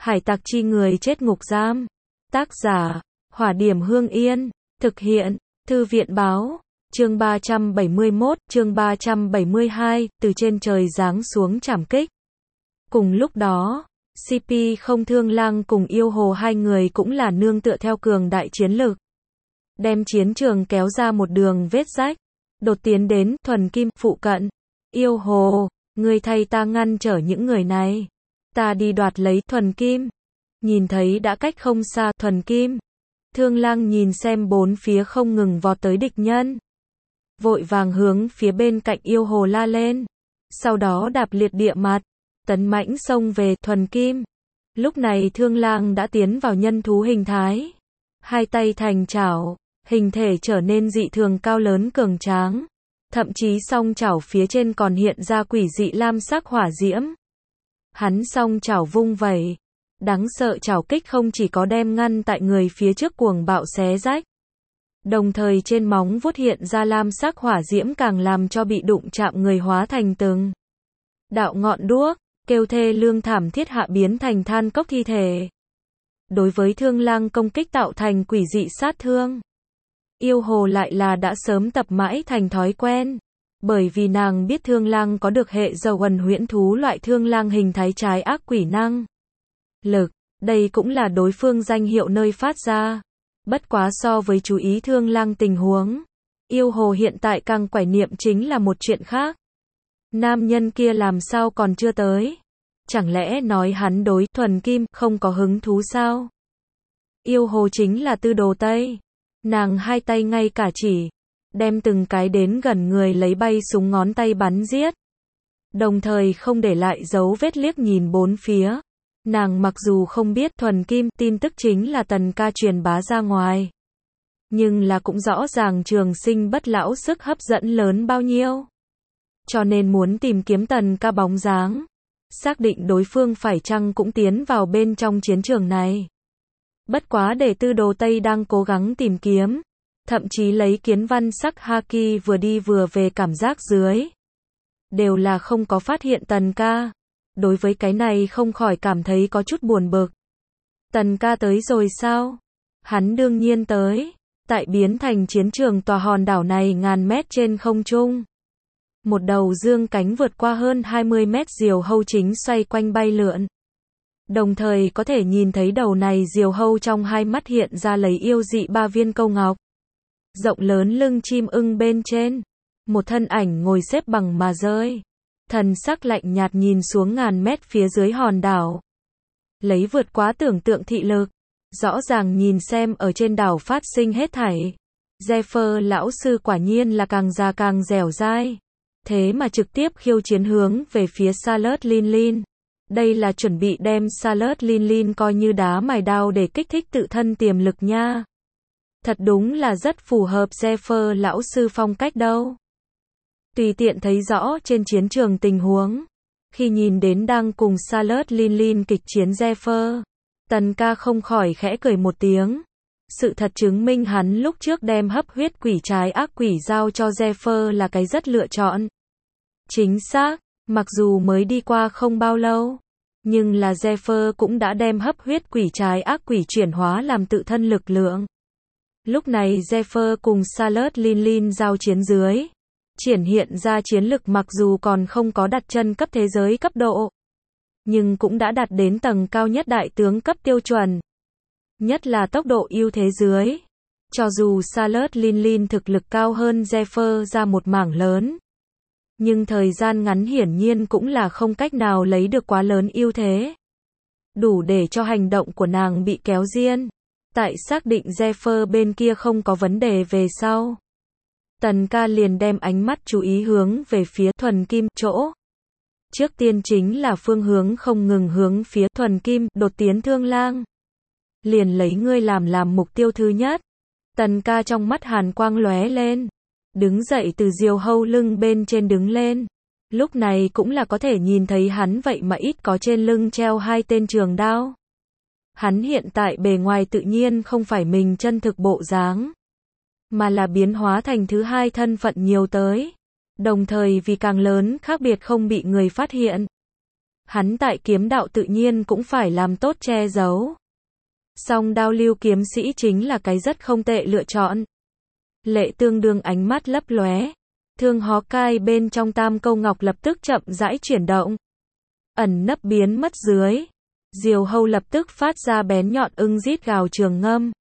Hải tặc chi người chết ngục giam. Tác giả, Hỏa Điểm Hương Yên. Thực hiện, Thư viện Báo. Chương 371, chương 372, từ trên trời giáng xuống trảm kích. Cùng lúc đó, CP Không Thương Lang cùng Yêu Hồ hai người cũng là nương tựa theo cường đại chiến lực. Đem chiến trường kéo ra một đường vết rách. Đột tiến đến Thuần Kim phụ cận. Yêu Hồ, ngươi thay ta ngăn trở những người này. Ta đi đoạt lấy Thuần Kim. Nhìn thấy đã cách không xa Thuần Kim. Thương Lang nhìn xem bốn phía không ngừng vọt tới địch nhân. Vội vàng hướng phía bên cạnh Yêu Hồ la lên. Sau đó đạp liệt địa mặt. Tấn mãnh xông về Thuần Kim. Lúc này Thương Lang đã tiến vào nhân thú hình thái. Hai tay thành chảo. Hình thể trở nên dị thường cao lớn cường tráng. Thậm chí song chảo phía trên còn hiện ra quỷ dị lam sắc hỏa diễm. Hắn song chảo vung vẩy. Đáng sợ chảo kích không chỉ có đem ngăn tại người phía trước cuồng bạo xé rách. Đồng thời trên móng vuốt hiện ra lam sắc hỏa diễm càng làm cho bị đụng chạm người hóa thành từng đạo ngọn đuốc, kêu thê lương thảm thiết hạ biến thành than cốc thi thể. Đối với Thương Lang công kích tạo thành quỷ dị sát thương. Yêu Hồ lại là đã sớm tập mãi thành thói quen. Bởi vì nàng biết Thương Lang có được hệ dầu ẩn huyễn thú loại Thương Lang hình thái trái ác quỷ năng lực, đây cũng là đối phương danh hiệu nơi phát ra. Bất quá so với chú ý Thương Lang tình huống, Yêu Hồ hiện tại càng quải niệm chính là một chuyện khác. Nam nhân kia làm sao còn chưa tới? Chẳng lẽ nói hắn đối Thuần Kim không có hứng thú sao? Yêu Hồ chính là tư đồ Tây. Nàng hai tay ngay cả chỉ, đem từng cái đến gần người lấy bay súng ngón tay bắn giết. Đồng thời không để lại dấu vết liếc nhìn bốn phía. Nàng mặc dù không biết Thuần Kim tin tức chính là Tần Ca truyền bá ra ngoài. Nhưng là cũng rõ ràng Trường Sinh Bất Lão sức hấp dẫn lớn bao nhiêu. Cho nên muốn tìm kiếm Tần Ca bóng dáng. Xác định đối phương phải chăng cũng tiến vào bên trong chiến trường này. Bất quá để tư đồ Tây đang cố gắng tìm kiếm. Thậm chí lấy kiến văn sắc haki vừa đi vừa về cảm giác dưới. Đều là không có phát hiện Tần Ca. Đối với cái này không khỏi cảm thấy có chút buồn bực. Tần Ca tới rồi sao? Hắn đương nhiên tới. Tại biến thành chiến trường tòa hòn đảo này ngàn mét trên không trung. Một đầu dương cánh vượt qua hơn 20 mét diều hâu chính xoay quanh bay lượn. Đồng thời có thể nhìn thấy đầu này diều hâu trong hai mắt hiện ra lấy yêu dị ba viên câu ngọc. Rộng lớn lưng chim ưng bên trên. Một thân ảnh ngồi xếp bằng mà rơi. Thần sắc lạnh nhạt nhìn xuống ngàn mét phía dưới hòn đảo. Lấy vượt quá tưởng tượng thị lực. Rõ ràng nhìn xem ở trên đảo phát sinh hết thảy. Zephyr lão sư quả nhiên là càng già càng dẻo dai. Thế mà trực tiếp khiêu chiến hướng về phía Salut Lin. Đây là chuẩn bị đem Salut Lin coi như đá mài đao để kích thích tự thân tiềm lực nha. Thật đúng là rất phù hợp Zephyr lão sư phong cách đâu. Tùy tiện thấy rõ trên chiến trường tình huống. Khi nhìn đến đang cùng Salut Lin kịch chiến Zephyr, Tần Ca không khỏi khẽ cười một tiếng. Sự thật chứng minh hắn lúc trước đem hấp huyết quỷ trái ác quỷ giao cho Zephyr là cái rất lựa chọn. Chính xác, mặc dù mới đi qua không bao lâu, nhưng là Zephyr cũng đã đem hấp huyết quỷ trái ác quỷ chuyển hóa làm tự thân lực lượng. Lúc này Zephyr cùng Salut Lin giao chiến dưới. Triển hiện ra chiến lực mặc dù còn không có đặt chân cấp thế giới cấp độ. Nhưng cũng đã đạt đến tầng cao nhất đại tướng cấp tiêu chuẩn. Nhất là tốc độ ưu thế dưới. Cho dù Salut Lin thực lực cao hơn Zephyr ra một mảng lớn. Nhưng thời gian ngắn hiển nhiên cũng là không cách nào lấy được quá lớn ưu thế. Đủ để cho hành động của nàng bị kéo riêng. Tại xác định Zephyr bên kia không có vấn đề về sau. Tần Ca liền đem ánh mắt chú ý hướng về phía Thuần Kim chỗ. Trước tiên chính là phương hướng không ngừng hướng phía Thuần Kim đột tiến Thương Lang. Liền lấy ngươi làm mục tiêu thứ nhất. Tần Ca trong mắt hàn quang lóe lên. Đứng dậy từ diều hâu lưng bên trên đứng lên. Lúc này cũng là có thể nhìn thấy hắn vậy mà ít có trên lưng treo hai tên trường đao. Hắn hiện tại bề ngoài tự nhiên không phải mình chân thực bộ dáng. Mà là biến hóa thành thứ hai thân phận nhiều tới. Đồng thời vì càng lớn khác biệt không bị người phát hiện. Hắn tại kiếm đạo tự nhiên cũng phải làm tốt che giấu. Song đao lưu kiếm sĩ chính là cái rất không tệ lựa chọn. Lệ Tương Đương ánh mắt lấp lóe. Thương hó cai bên trong tam câu ngọc lập tức chậm rãi chuyển động. Ẩn nấp biến mất dưới. Diều hâu lập tức phát ra bén nhọn ưng rít gào trường ngâm.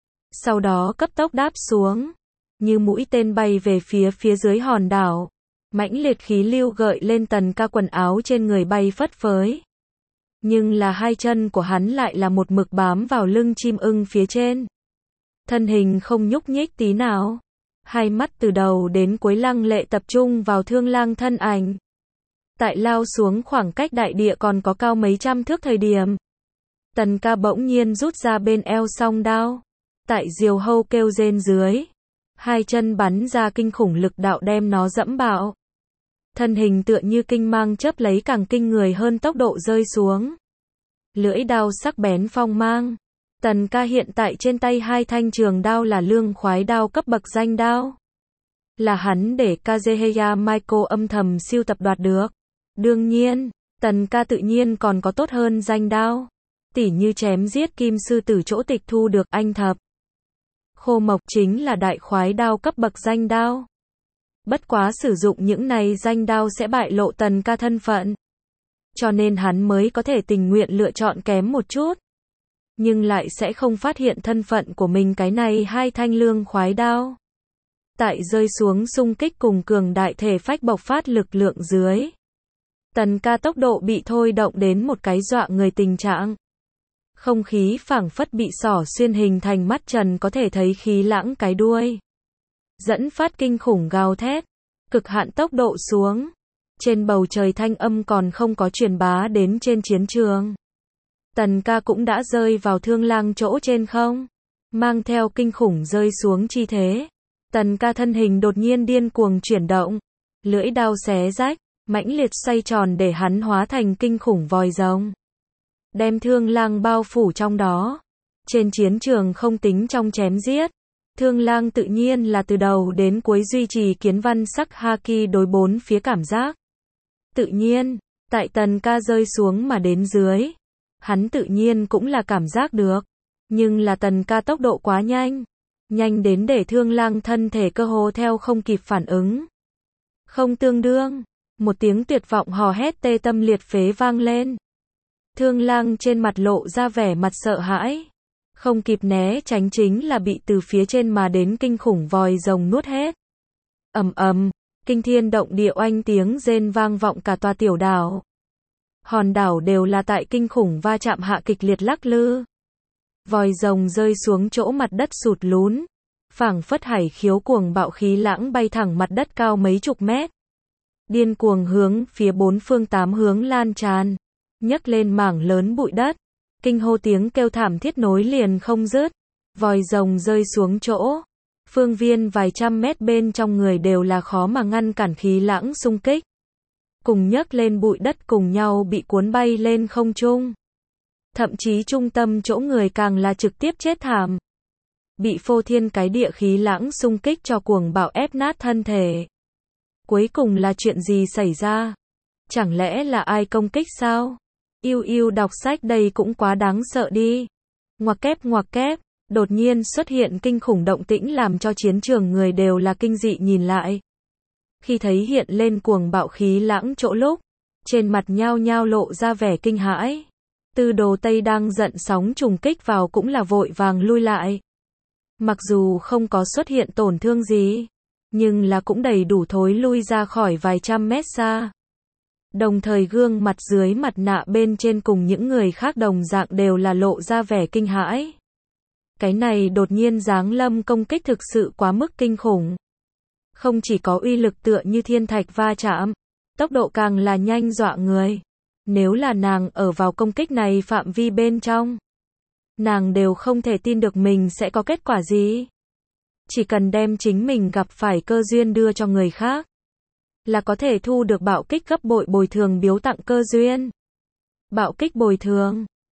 Sau đó cấp tốc đáp xuống. Như mũi tên bay về phía dưới hòn đảo. Mãnh liệt khí lưu gợi lên Tần Ca quần áo trên người bay phất phới. Nhưng là hai chân của hắn lại là một mực bám vào lưng chim ưng phía trên. Thân hình không nhúc nhích tí nào. Hai mắt từ đầu đến cuối lăng lệ tập trung vào Thương Lang thân ảnh. Tại lao xuống khoảng cách đại địa còn có cao mấy trăm thước thời điểm. Tần Ca bỗng nhiên rút ra bên eo song đao. Tại diều hâu kêu rên dưới. Hai chân bắn ra kinh khủng lực đạo đem nó dẫm bạo. Thân hình tựa như kinh mang chớp lấy càng kinh người hơn tốc độ rơi xuống. Lưỡi đao sắc bén phong mang. Tần Ca hiện tại trên tay hai thanh trường đao là lương khoái đao cấp bậc danh đao. Là hắn để Kazuhaya Michael âm thầm siêu tập đoạt được. Đương nhiên, Tần Ca tự nhiên còn có tốt hơn danh đao. Tỉ như chém giết kim sư tử chỗ tịch thu được anh thập. Khô mộc chính là đại khoái đao cấp bậc danh đao. Bất quá sử dụng những này danh đao sẽ bại lộ Tần Ca thân phận. Cho nên hắn mới có thể tình nguyện lựa chọn kém một chút. Nhưng lại sẽ không phát hiện thân phận của mình cái này hai thanh lương khoái đao. Tại rơi xuống xung kích cùng cường đại thể phách bộc phát lực lượng dưới. Tần Ca tốc độ bị thôi động đến một cái dọa người tình trạng. Không khí phảng phất bị xỏ xuyên hình thành mắt trần có thể thấy khí lãng cái đuôi. Dẫn phát kinh khủng gào thét. Cực hạn tốc độ xuống. Trên bầu trời thanh âm còn không có truyền bá đến trên chiến trường. Tần Ca cũng đã rơi vào Thương Lang chỗ trên không. Mang theo kinh khủng rơi xuống chi thế. Tần Ca thân hình đột nhiên điên cuồng chuyển động. Lưỡi đao xé rách, mãnh liệt xoay tròn để hắn hóa thành kinh khủng vòi rồng. Đem Thương Lang bao phủ trong đó. Trên chiến trường không tính trong chém giết. Thương Lang tự nhiên là từ đầu đến cuối duy trì kiến văn sắc haki đối bốn phía cảm giác. Tự nhiên, tại Tần Ca rơi xuống mà đến dưới. Hắn tự nhiên cũng là cảm giác được. Nhưng là Tần Ca tốc độ quá nhanh. Nhanh đến để Thương Lang thân thể cơ hồ theo không kịp phản ứng. Không tương đương. Một tiếng tuyệt vọng hò hét tê tâm liệt phế vang lên. Thương Lang trên mặt lộ ra vẻ mặt sợ hãi. Không kịp né tránh chính là bị từ phía trên mà đến kinh khủng vòi rồng nuốt hết. Ầm ầm, kinh thiên động địa oanh tiếng rên vang vọng cả tòa tiểu đảo. Hòn đảo đều là tại kinh khủng va chạm hạ kịch liệt lắc lư. Vòi rồng rơi xuống chỗ mặt đất sụt lún. Phảng phất hải khiếu cuồng bạo khí lãng bay thẳng mặt đất cao mấy chục mét. Điên cuồng hướng phía bốn phương tám hướng lan tràn. Nhấc lên mảng lớn bụi đất. Kinh hô tiếng kêu thảm thiết nối liền không dứt. Vòi rồng rơi xuống chỗ. Phương viên vài trăm mét bên trong người đều là khó mà ngăn cản khí lãng xung kích. Cùng nhấc lên bụi đất cùng nhau bị cuốn bay lên không trung. Thậm chí trung tâm chỗ người càng là trực tiếp chết thảm. Bị phô thiên cái địa khí lãng xung kích cho cuồng bạo ép nát thân thể. Cuối cùng là chuyện gì xảy ra? Chẳng lẽ là ai công kích sao? Yêu yêu đọc sách đây cũng quá đáng sợ đi. Ngoặc kép, đột nhiên xuất hiện kinh khủng động tĩnh làm cho chiến trường người đều là kinh dị nhìn lại. Khi thấy hiện lên cuồng bạo khí lãng chỗ lúc, trên mặt nhao nhao lộ ra vẻ kinh hãi. Tư Đồ Tây đang giận sóng trùng kích vào cũng là vội vàng lui lại. Mặc dù không có xuất hiện tổn thương gì, nhưng là cũng đầy đủ thối lui ra khỏi vài trăm mét xa. Đồng thời gương mặt dưới mặt nạ bên trên cùng những người khác đồng dạng đều là lộ ra vẻ kinh hãi. Cái này đột nhiên giáng lâm công kích thực sự quá mức kinh khủng. Không chỉ có uy lực tựa như thiên thạch va chạm, tốc độ càng là nhanh dọa người. Nếu là nàng ở vào công kích này phạm vi bên trong, nàng đều không thể tin được mình sẽ có kết quả gì. Chỉ cần đem chính mình gặp phải cơ duyên đưa cho người khác, là có thể thu được bạo kích gấp bội bồi thường biếu tặng cơ duyên. Bạo kích bồi thường,